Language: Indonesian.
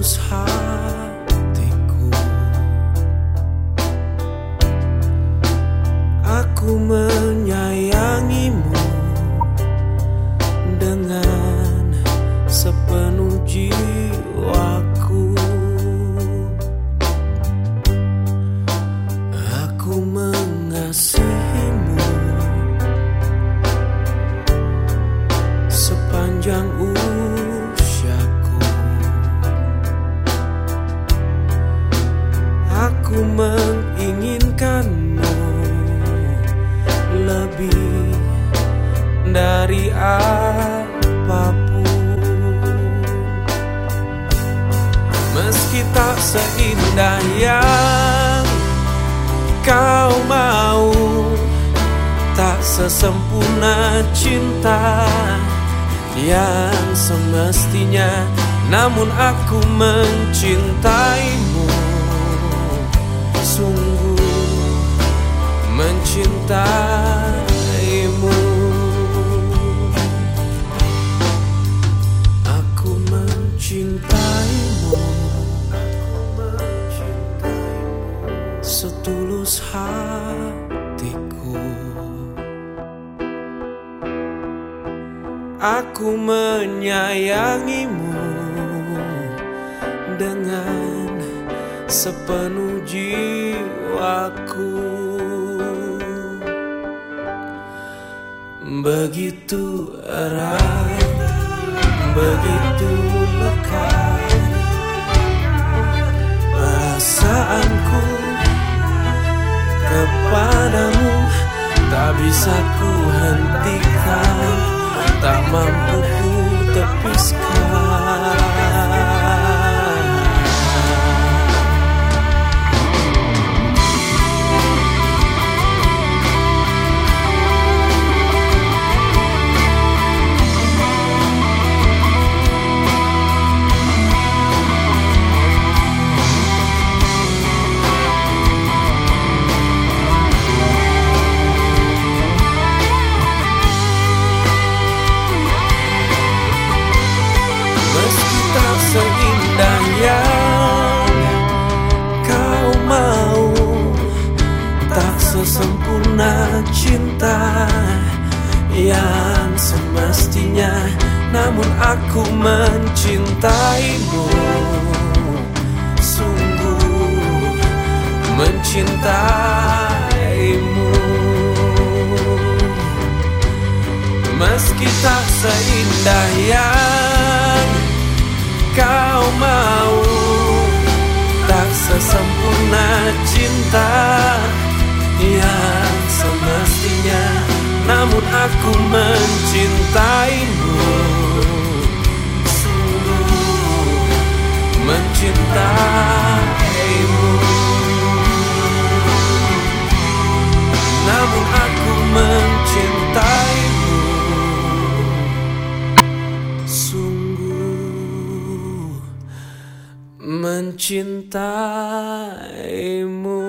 setulus hatiku. Aku menyayangimu dengan sepenuh jiwaku. Aku mengasihimu sepanjang usiaku. Aku menginginkanmu lebih dari apapun. Meski tak seindah yang kau mau, tak sesempurna cinta yang semestinya, namun aku mencintaimu, sungguh mencintaimu. Aku mencintaimu setulus hatiku. Aku menyayangimu dengan sepenuh jiwaku. Begitu erat, begitu lekat perasaanku kepadamu, tak bisa ku hentikan, tak mampu ku tepiskan. Seindah yang kau mau, tak sesempurna cinta yang semestinya, namun aku mencintaimu, sungguh mencintaimu. Meski tak seindah yang kau mau, tak sesempurna cinta yang semestinya, namun aku mencintaimu, sungguh mencintaimu. Namun aku mencintaimu, mencintaimu.